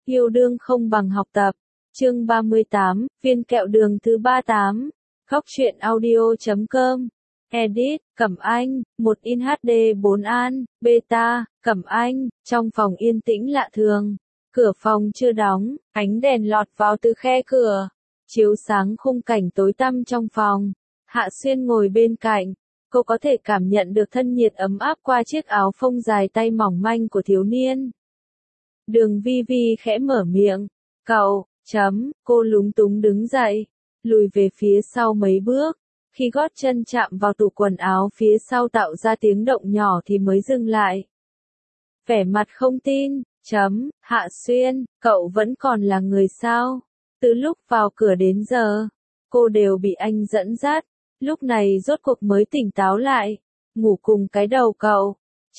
Yêu đương không bằng học tập. Chương 38, viên kẹo đường thứ 38. Góc truyện audio.com. Edit, Cẩm Anh, 1 in HD 4 an, beta, Cẩm Anh, trong phòng yên tĩnh lạ thường. Cửa phòng chưa đóng, ánh đèn lọt vào từ khe cửa, chiếu sáng khung cảnh tối tăm trong phòng. Hạ Xuyên ngồi bên cạnh, cô có thể cảm nhận được thân nhiệt ấm áp qua chiếc áo phông dài tay mỏng manh của thiếu niên. Đường Vi Vi khẽ mở miệng, cậu, cô lúng túng đứng dậy, lùi về phía sau mấy bước, khi gót chân chạm vào tủ quần áo phía sau tạo ra tiếng động nhỏ thì mới dừng lại. Vẻ mặt không tin, Hạ Xuyên, cậu vẫn còn là người sao? Từ lúc vào cửa đến giờ, cô đều bị anh dẫn dắt, lúc này rốt cuộc mới tỉnh táo lại, ngủ cùng cái đầu cậu.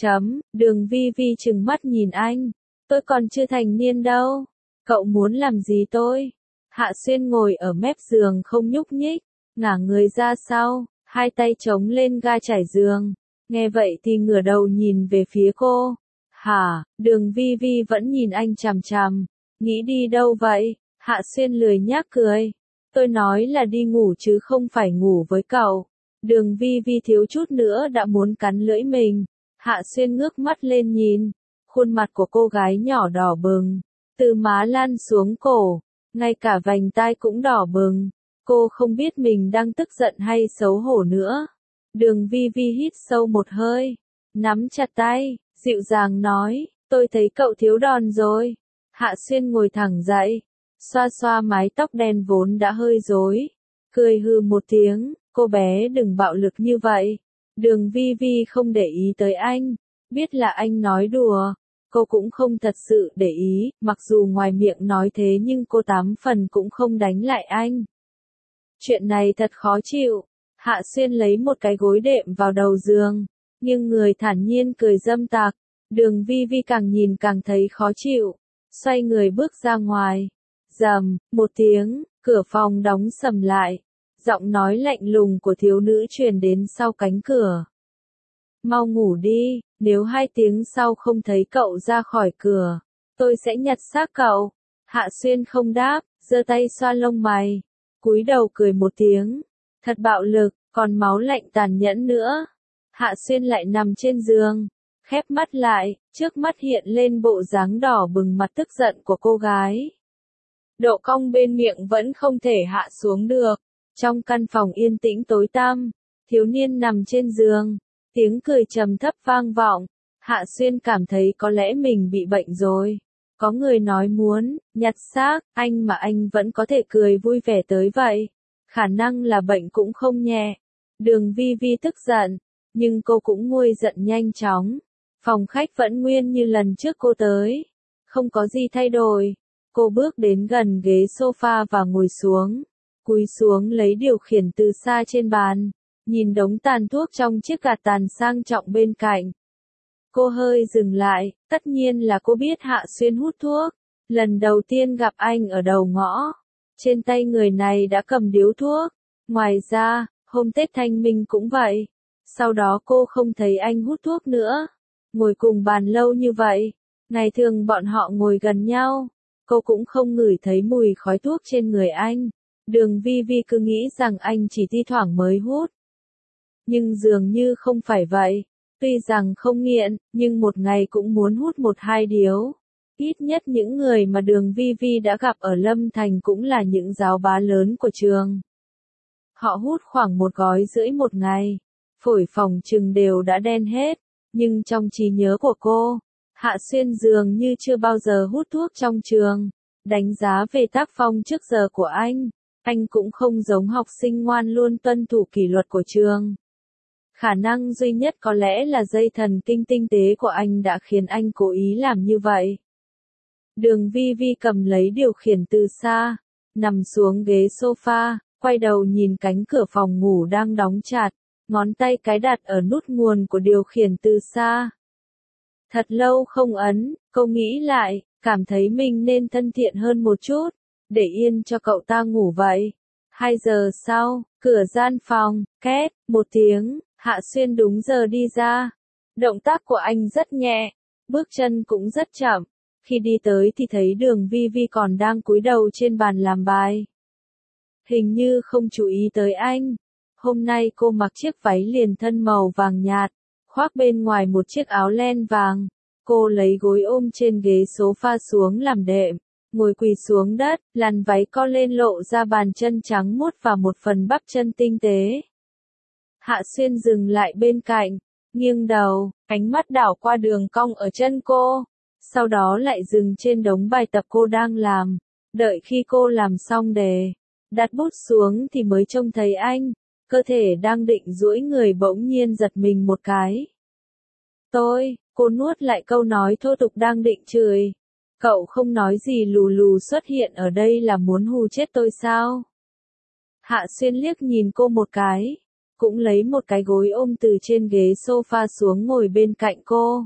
Đường Vi Vi trừng mắt nhìn anh, tôi còn chưa thành niên đâu, cậu muốn làm gì tôi? Hạ Xuyên ngồi ở mép giường không nhúc nhích, ngả người ra sau, hai tay chống lên ga trải giường, nghe vậy thì ngửa đầu nhìn về phía cô. Hả, Đường Vi Vi vẫn nhìn anh chằm chằm, nghĩ đi đâu vậy? Hạ Xuyên lười nhác cười, tôi nói là đi ngủ chứ không phải ngủ với cậu. Đường Vi Vi thiếu chút nữa đã muốn cắn lưỡi mình. Hạ Xuyên ngước mắt lên nhìn, khuôn mặt của cô gái nhỏ đỏ bừng, từ má lan xuống cổ, ngay cả vành tai cũng đỏ bừng. Cô không biết mình đang tức giận hay xấu hổ nữa. Đường Vi Vi hít sâu một hơi, nắm chặt tay, dịu dàng nói, tôi thấy cậu thiếu đòn rồi. Hạ Xuyên ngồi thẳng dậy, xoa xoa mái tóc đen vốn đã hơi rối, cười hừ một tiếng, cô bé đừng bạo lực như vậy. Đường Vi Vi không để ý tới anh, biết là anh nói đùa, cô cũng không thật sự để ý, mặc dù ngoài miệng nói thế nhưng cô 8 phần cũng không đánh lại anh. Chuyện này thật khó chịu. Hạ Xuyên lấy một cái gối đệm vào đầu giường, nhưng người thản nhiên cười dâm tặc. Đường Vi Vi càng nhìn càng thấy khó chịu, xoay người bước ra ngoài. Rầm, một tiếng, cửa phòng đóng sầm lại. Giọng nói lạnh lùng của thiếu nữ truyền đến sau cánh cửa. Mau ngủ đi, nếu 2 tiếng sau không thấy cậu ra khỏi cửa, tôi sẽ nhặt xác cậu. Hạ Xuyên không đáp, giơ tay xoa lông mày, cúi đầu cười một tiếng. Thật bạo lực, còn máu lạnh tàn nhẫn nữa. Hạ Xuyên lại nằm trên giường, khép mắt lại, trước mắt hiện lên bộ dáng đỏ bừng mặt tức giận của cô gái. Độ cong bên miệng vẫn không thể hạ xuống được. Trong căn phòng yên tĩnh tối tăm, thiếu niên nằm trên giường, tiếng cười trầm thấp vang vọng. Hạ Xuyên cảm thấy có lẽ mình bị bệnh rồi. Có người nói muốn nhặt xác, anh mà anh vẫn có thể cười vui vẻ tới vậy. Khả năng là bệnh cũng không nhẹ. Đường Vi Vi tức giận, nhưng cô cũng nguôi giận nhanh chóng. Phòng khách vẫn nguyên như lần trước cô tới, không có gì thay đổi. Cô bước đến gần ghế sofa và ngồi xuống, cúi xuống lấy điều khiển từ xa trên bàn, nhìn đống tàn thuốc trong chiếc gạt tàn sang trọng bên cạnh. Cô hơi dừng lại, tất nhiên là cô biết Hạ Xuyên hút thuốc. Lần đầu tiên gặp anh ở đầu ngõ, trên tay người này đã cầm điếu thuốc. Ngoài ra, hôm Tết Thanh Minh cũng vậy. Sau đó cô không thấy anh hút thuốc nữa. Ngồi cùng bàn lâu như vậy, ngày thường bọn họ ngồi gần nhau, cô cũng không ngửi thấy mùi khói thuốc trên người anh. Đường Vi Vi cứ nghĩ rằng anh chỉ thi thoảng mới hút. Nhưng dường như không phải vậy. Tuy rằng không nghiện, nhưng một ngày cũng muốn hút 1-2 điếu. Ít nhất những người mà Đường Vi Vi đã gặp ở Lâm Thành cũng là những giáo bá lớn của trường. Họ hút khoảng 1 gói rưỡi một ngày. Phổi phòng trừng đều đã đen hết. Nhưng trong trí nhớ của cô, Hạ Xuyên dường như chưa bao giờ hút thuốc trong trường. Đánh giá về tác phong trước giờ của anh cũng không giống học sinh ngoan luôn tuân thủ kỷ luật của trường. Khả năng duy nhất có lẽ là dây thần kinh tinh tế của anh đã khiến anh cố ý làm như vậy. Đường Vi Vi cầm lấy điều khiển từ xa, nằm xuống ghế sofa, quay đầu nhìn cánh cửa phòng ngủ đang đóng chặt, ngón tay cái đặt ở nút nguồn của điều khiển từ xa. Thật lâu không ấn, cô nghĩ lại, cảm thấy mình nên thân thiện hơn một chút, để yên cho cậu ta ngủ vậy. 2 giờ sau, cửa gian phòng, két, một tiếng, Hạ Xuyên đúng giờ đi ra. Động tác của anh rất nhẹ, bước chân cũng rất chậm, Khi đi tới thì thấy Đường Vi Vi còn đang cúi đầu trên bàn làm bài. Hình như không chú ý tới anh. Hôm nay cô mặc chiếc váy liền thân màu vàng nhạt, khoác bên ngoài một chiếc áo len vàng. Cô lấy gối ôm trên ghế sofa xuống làm đệm, ngồi quỳ xuống đất, làn váy co lên lộ ra bàn chân trắng muốt và một phần bắp chân tinh tế. Hạ Xuyên dừng lại bên cạnh, nghiêng đầu, ánh mắt đảo qua đường cong ở chân cô, sau đó lại dừng trên đống bài tập cô đang làm. Đợi khi cô làm xong đề, đặt bút xuống thì mới trông thấy anh, cơ thể đang định duỗi người bỗng nhiên giật mình một cái. Cô nuốt lại câu nói thô tục đang định chửi. Cậu không nói gì lù lù xuất hiện ở đây là muốn hù chết tôi sao? Hạ Xuyên liếc nhìn cô một cái, cũng lấy một cái gối ôm từ trên ghế sofa xuống ngồi bên cạnh cô.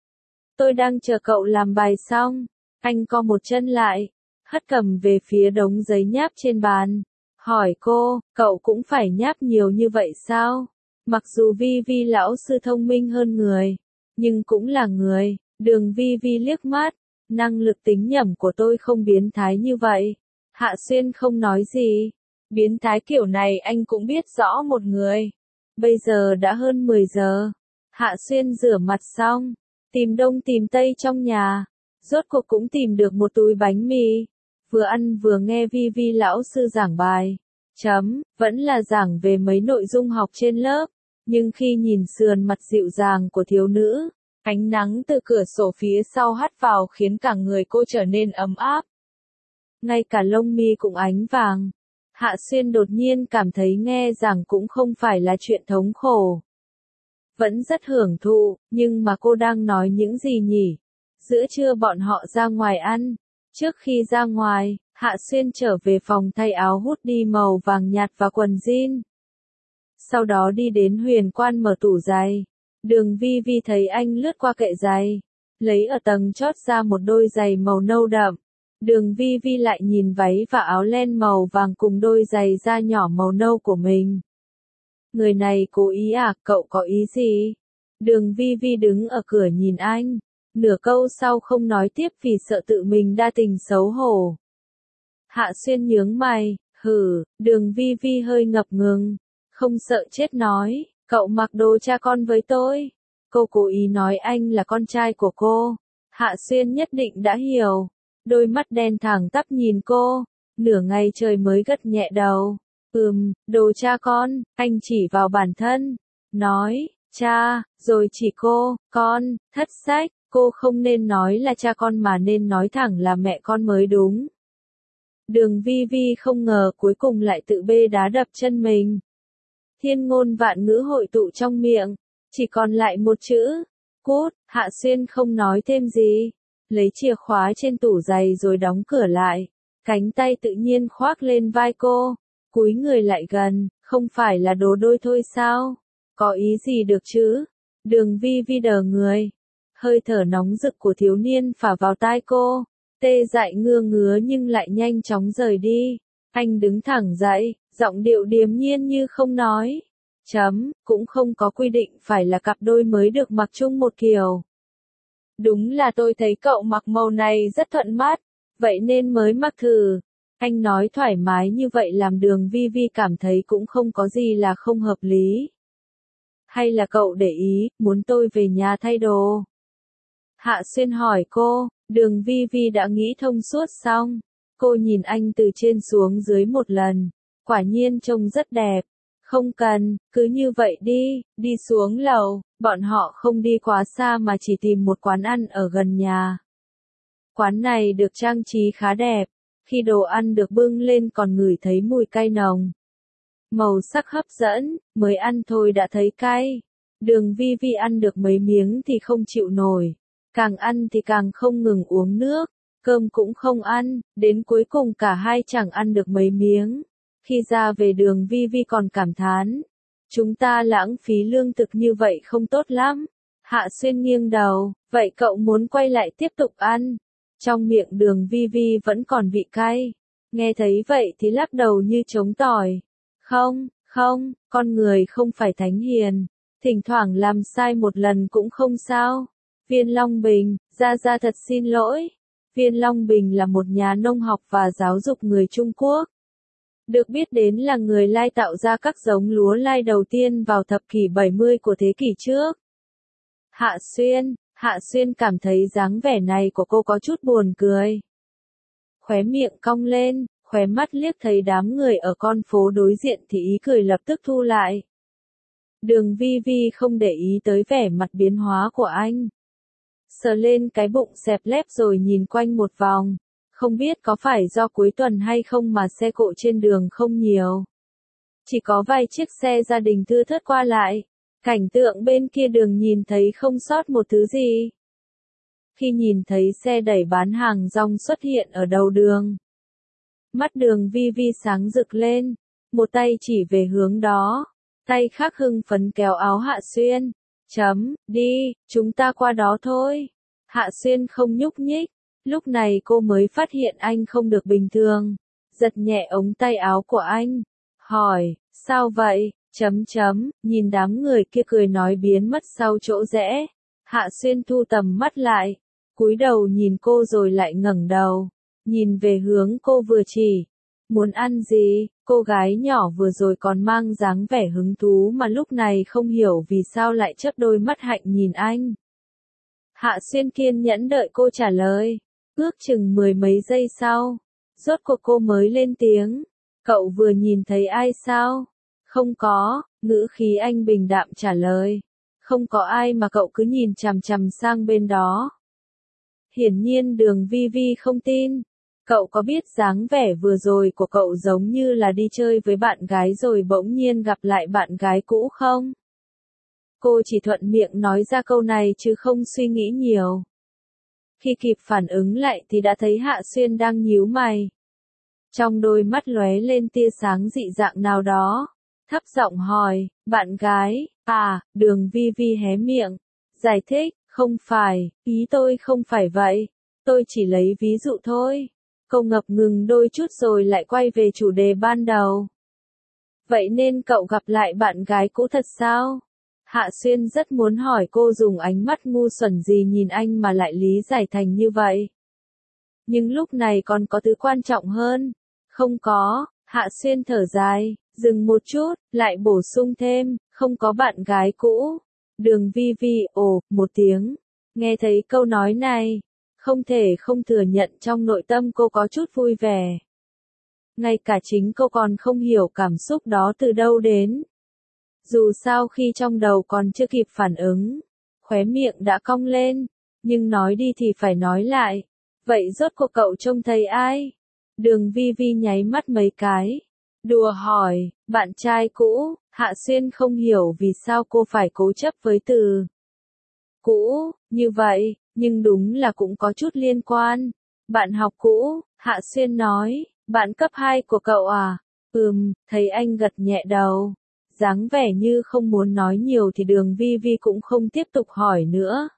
Tôi đang chờ cậu làm bài xong. Anh co một chân lại, hất cầm về phía đống giấy nháp trên bàn, hỏi cô, cậu cũng phải nháp nhiều như vậy sao? Mặc dù Vi Vi lão sư thông minh hơn người, nhưng cũng là người. Đường Vi Vi liếc mắt, năng lực tính nhẩm của tôi không biến thái như vậy. Hạ Xuyên không nói gì. Biến thái kiểu này anh cũng biết rõ một người. Bây giờ đã hơn 10 giờ. Hạ Xuyên rửa mặt xong, tìm đông tìm tây trong nhà, rốt cuộc cũng tìm được một túi bánh mì. Vừa ăn vừa nghe Vi Vi lão sư giảng bài. Vẫn là giảng về mấy nội dung học trên lớp. Nhưng khi nhìn sườn mặt dịu dàng của thiếu nữ, ánh nắng từ cửa sổ phía sau hắt vào khiến cả người cô trở nên ấm áp. Ngay cả lông mi cũng ánh vàng. Hạ Xuyên đột nhiên cảm thấy nghe giảng cũng không phải là chuyện thống khổ. Vẫn rất hưởng thụ, nhưng mà cô đang nói những gì nhỉ? Giữa trưa bọn họ ra ngoài ăn. Trước khi ra ngoài, Hạ Xuyên trở về phòng thay áo hoodie màu vàng nhạt và quần jean. Sau đó đi đến Huyền Quan mở tủ giày. Đường Vi Vi thấy anh lướt qua kệ giày, lấy ở tầng chót ra một đôi giày màu nâu đậm. Đường Vi Vi lại nhìn váy và áo len màu vàng cùng đôi giày da nhỏ màu nâu của mình. Người này cố ý à, cậu có ý gì? Đường Vi Vi đứng ở cửa nhìn anh, nửa câu sau không nói tiếp vì sợ tự mình đa tình xấu hổ. Hạ Xuyên nhướng mày, Đường Vi Vi hơi ngập ngừng, không sợ chết nói, cậu mặc đồ cha con với tôi. Cô cố ý nói anh là con trai của cô. Hạ Xuyên nhất định đã hiểu. Đôi mắt đen thẳng tắp nhìn cô, nửa ngày trời mới gật nhẹ đầu. Đồ cha con, anh chỉ vào bản thân, nói, cha, rồi chỉ cô, con, thất sách, cô không nên nói là cha con mà nên nói thẳng là mẹ con mới đúng. Đường Vi Vi không ngờ cuối cùng lại tự bê đá đập chân mình. Thiên ngôn vạn ngữ hội tụ trong miệng, chỉ còn lại một chữ, cút. Hạ Xuyên không nói thêm gì, lấy chìa khóa trên tủ giày rồi đóng cửa lại, cánh tay tự nhiên khoác lên vai cô, cúi người lại gần, không phải là đồ đôi thôi sao? Có ý gì được chứ? Đường Vi Vi đờ người, hơi thở nóng rực của thiếu niên phả vào tai cô, tê dại ngứa ngứa nhưng lại nhanh chóng rời đi. Anh đứng thẳng dậy, giọng điệu điềm nhiên như không nói. Cũng không có quy định phải là cặp đôi mới được mặc chung một kiểu. Đúng là tôi thấy cậu mặc màu này rất thuận mắt, vậy nên mới mặc thử. Anh nói thoải mái như vậy làm Đường Vi Vi cảm thấy cũng không có gì là không hợp lý. Hay là cậu để ý, muốn tôi về nhà thay đồ? Hạ Xuyên hỏi cô. Đường Vi Vi đã nghĩ thông suốt xong. Cô nhìn anh từ trên xuống dưới một lần. Quả nhiên trông rất đẹp. Không cần, cứ như vậy đi. Đi xuống lầu, bọn họ không đi quá xa mà chỉ tìm một quán ăn ở gần nhà. Quán này được trang trí khá đẹp. Khi đồ ăn được bưng lên còn ngửi thấy mùi cay nồng. Màu sắc hấp dẫn, mới ăn thôi đã thấy cay. Đường Vi Vi ăn được mấy miếng thì không chịu nổi. Càng ăn thì càng không ngừng uống nước. Cơm cũng không ăn, đến cuối cùng cả hai chẳng ăn được mấy miếng. Khi ra về Đường Vi Vi còn cảm thán. Chúng ta lãng phí lương thực như vậy không tốt lắm. Hạ Xuyên nghiêng đầu, vậy cậu muốn quay lại tiếp tục ăn? Trong miệng Đường Vi Vi vẫn còn vị cay. Nghe thấy vậy thì lắc đầu như trống tỏi. Không, con người không phải thánh hiền. Thỉnh thoảng làm sai một lần cũng không sao. Viên Long Bình, Gia Gia thật xin lỗi. Viên Long Bình là một nhà nông học và giáo dục người Trung Quốc. Được biết đến là người Lai tạo ra các giống lúa Lai đầu tiên vào thập kỷ 70 của thế kỷ trước. Hạ Xuyên cảm thấy dáng vẻ này của cô có chút buồn cười. Khóe miệng cong lên, khóe mắt liếc thấy đám người ở con phố đối diện thì ý cười lập tức thu lại. Đường Vi Vi không để ý tới vẻ mặt biến hóa của anh. Sờ lên cái bụng xẹp lép rồi nhìn quanh một vòng. Không biết có phải do cuối tuần hay không mà xe cộ trên đường không nhiều. Chỉ có vài chiếc xe gia đình thưa thớt qua lại. Cảnh tượng bên kia đường nhìn thấy không sót một thứ gì. Khi nhìn thấy xe đẩy bán hàng rong xuất hiện ở đầu đường, mắt đường Vi Vi sáng rực lên, một tay chỉ về hướng đó, tay khác hưng phấn kéo áo Hạ Xuyên. Đi, chúng ta qua đó thôi. Hạ Xuyên không nhúc nhích, lúc này cô mới phát hiện anh không được bình thường, giật nhẹ ống tay áo của anh, hỏi, sao vậy? Nhìn đám người kia cười nói biến mất sau chỗ rẽ, Hạ Xuyên thu tầm mắt lại, cúi đầu nhìn cô rồi lại ngẩng đầu, nhìn về hướng cô vừa chỉ. Muốn ăn gì? Cô gái nhỏ vừa rồi còn mang dáng vẻ hứng thú mà lúc này không hiểu vì sao lại chớp đôi mắt hạnh nhìn anh. Hạ Xuyên kiên nhẫn đợi cô trả lời, ước chừng 10 mấy giây sau, rốt cuộc cô mới lên tiếng, cậu vừa nhìn thấy ai sao? Không có, ngữ khí anh bình đạm trả lời, không có ai mà cậu cứ nhìn chằm chằm sang bên đó. Hiển nhiên đường Vi Vi không tin. Cậu có biết dáng vẻ vừa rồi của cậu giống như là đi chơi với bạn gái rồi bỗng nhiên gặp lại bạn gái cũ không? Cô chỉ thuận miệng nói ra câu này chứ không suy nghĩ nhiều. Khi kịp phản ứng lại thì đã thấy Hạ Xuyên đang nhíu mày. Trong đôi mắt lóe lên tia sáng dị dạng nào đó. Thấp giọng hỏi, bạn gái, đường Vi Vi hé miệng. Giải thích, không phải, ý tôi không phải vậy. Tôi chỉ lấy ví dụ thôi. Cô ngập ngừng đôi chút rồi lại quay về chủ đề ban đầu. Vậy nên cậu gặp lại bạn gái cũ thật sao? Hạ Xuyên rất muốn hỏi cô dùng ánh mắt ngu xuẩn gì nhìn anh mà lại lý giải thành như vậy. Nhưng lúc này còn có thứ quan trọng hơn. Không có, Hạ Xuyên thở dài, dừng một chút, lại bổ sung thêm, không có bạn gái cũ. Đường Vi Vi ồ, một tiếng. Nghe thấy câu nói này. Không thể không thừa nhận trong nội tâm cô có chút vui vẻ. Ngay cả chính cô còn không hiểu cảm xúc đó từ đâu đến. Dù sao khi trong đầu còn chưa kịp phản ứng, khóe miệng đã cong lên, nhưng nói đi thì phải nói lại. Vậy rốt cuộc cậu trông thấy ai? Đường Vi Vi nháy mắt mấy cái. Đùa hỏi, bạn trai cũ. Hạ Xuyên không hiểu vì sao cô phải cố chấp với từ cũ, như vậy. Nhưng đúng là cũng có chút liên quan. Bạn học cũ, Hạ Xuyên nói, bạn cấp 2 của cậu à? Thấy anh gật nhẹ đầu. Dáng vẻ như không muốn nói nhiều thì đường Vi Vi cũng không tiếp tục hỏi nữa.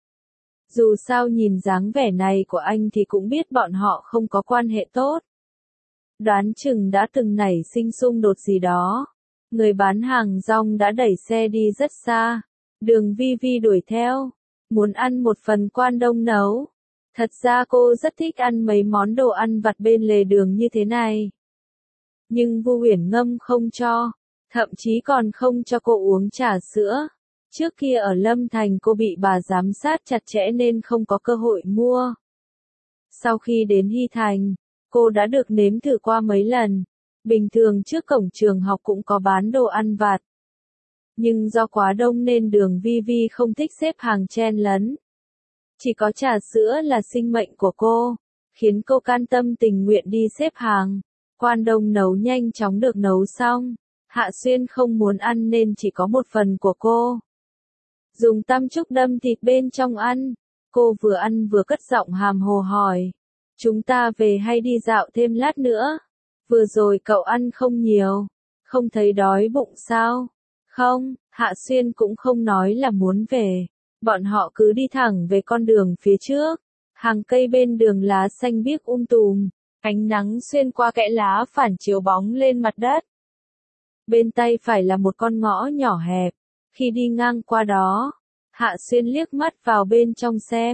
Dù sao nhìn dáng vẻ này của anh thì cũng biết bọn họ không có quan hệ tốt. Đoán chừng đã từng nảy sinh xung đột gì đó. Người bán hàng rong đã đẩy xe đi rất xa. Đường Vi Vi đuổi theo. Muốn ăn một phần quan đông nấu. Thật ra cô rất thích ăn mấy món đồ ăn vặt bên lề đường như thế này. Nhưng Vu Uyển Ngâm không cho, thậm chí còn không cho cô uống trà sữa. Trước kia ở Lâm Thành cô bị bà giám sát chặt chẽ nên không có cơ hội mua. Sau khi đến Hy Thành, cô đã được nếm thử qua mấy lần. Bình thường trước cổng trường học cũng có bán đồ ăn vặt. Nhưng do quá đông nên đường Vi Vi không thích xếp hàng chen lấn. Chỉ có trà sữa là sinh mệnh của cô, khiến cô can tâm tình nguyện đi xếp hàng. Quan đông nấu nhanh chóng được nấu xong. Hạ Xuyên không muốn ăn nên chỉ có một phần của cô. Dùng tăm trúc đâm thịt bên trong ăn. Cô vừa ăn vừa cất giọng hàm hồ hỏi. Chúng ta về hay đi dạo thêm lát nữa? Vừa rồi cậu ăn không nhiều. Không thấy đói bụng sao? Không, Hạ Xuyên cũng không nói là muốn về. Bọn họ cứ đi thẳng về con đường phía trước. Hàng cây bên đường lá xanh biếc tùm. Ánh nắng xuyên qua kẽ lá phản chiếu bóng lên mặt đất. Bên tay phải là một con ngõ nhỏ hẹp. Khi đi ngang qua đó, Hạ Xuyên liếc mắt vào bên trong xem.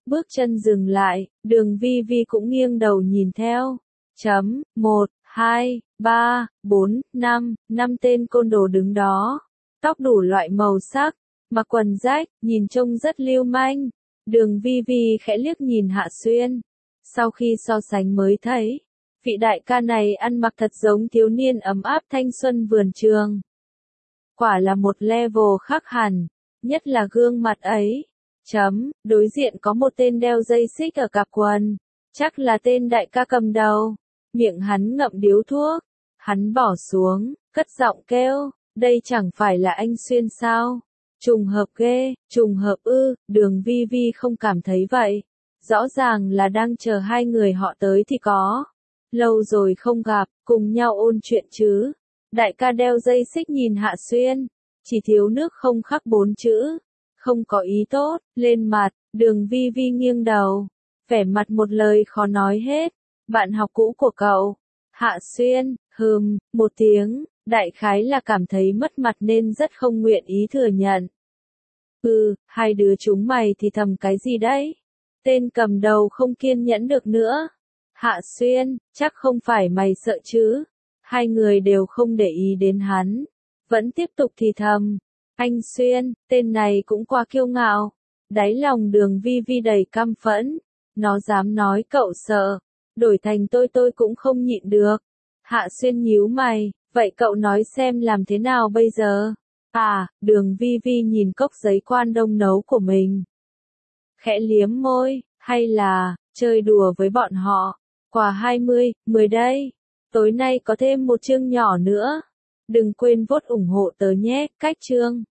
Bước chân dừng lại, Đường Vi Vi cũng nghiêng đầu nhìn theo. 1, 2, 3, 4, 5, 5 tên côn đồ đứng đó. Tóc đủ loại màu sắc, mặc quần rách, nhìn trông rất lưu manh. Đường Vi Vi khẽ liếc nhìn Hạ Xuyên. Sau khi so sánh mới thấy, vị đại ca này ăn mặc thật giống thiếu niên ấm áp thanh xuân vườn trường. Quả là một level khác hẳn, nhất là gương mặt ấy. Đối diện có một tên đeo dây xích ở cặp quần, chắc là tên đại ca cầm đầu. Miệng hắn ngậm điếu thuốc, hắn bỏ xuống, cất giọng kêu, đây chẳng phải là anh Xuyên sao? Trùng hợp ghê, trùng hợp ư, Đường Vi Vi không cảm thấy vậy. Rõ ràng là đang chờ hai người họ tới thì có. Lâu rồi không gặp, cùng nhau ôn chuyện chứ. Đại ca đeo dây xích nhìn Hạ Xuyên, chỉ thiếu nước không khắc 4 chữ. Không có ý tốt, lên mặt, Đường Vi Vi nghiêng đầu. Vẻ mặt một lời khó nói hết. Bạn học cũ của cậu. Hạ Xuyên, một tiếng, đại khái là cảm thấy mất mặt nên rất không nguyện ý thừa nhận. Hai đứa chúng mày thì thầm cái gì đấy? Tên cầm đầu không kiên nhẫn được nữa. Hạ Xuyên, chắc không phải mày sợ chứ? Hai người đều không để ý đến hắn. Vẫn tiếp tục thì thầm. Anh Xuyên, tên này cũng quá kiêu ngạo. Đáy lòng Đường Vi Vi đầy căm phẫn. Nó dám nói cậu sợ. Đổi thành tôi cũng không nhịn được. Hạ Xuyên nhíu mày, vậy cậu nói xem làm thế nào bây giờ? Đường Vi Vi nhìn cốc giấy quan đông nấu của mình. Khẽ liếm môi, hay là, chơi đùa với bọn họ. Quà 20, 10 đây. Tối nay có thêm một chương nhỏ nữa. Đừng quên vote ủng hộ tớ nhé, cách chương.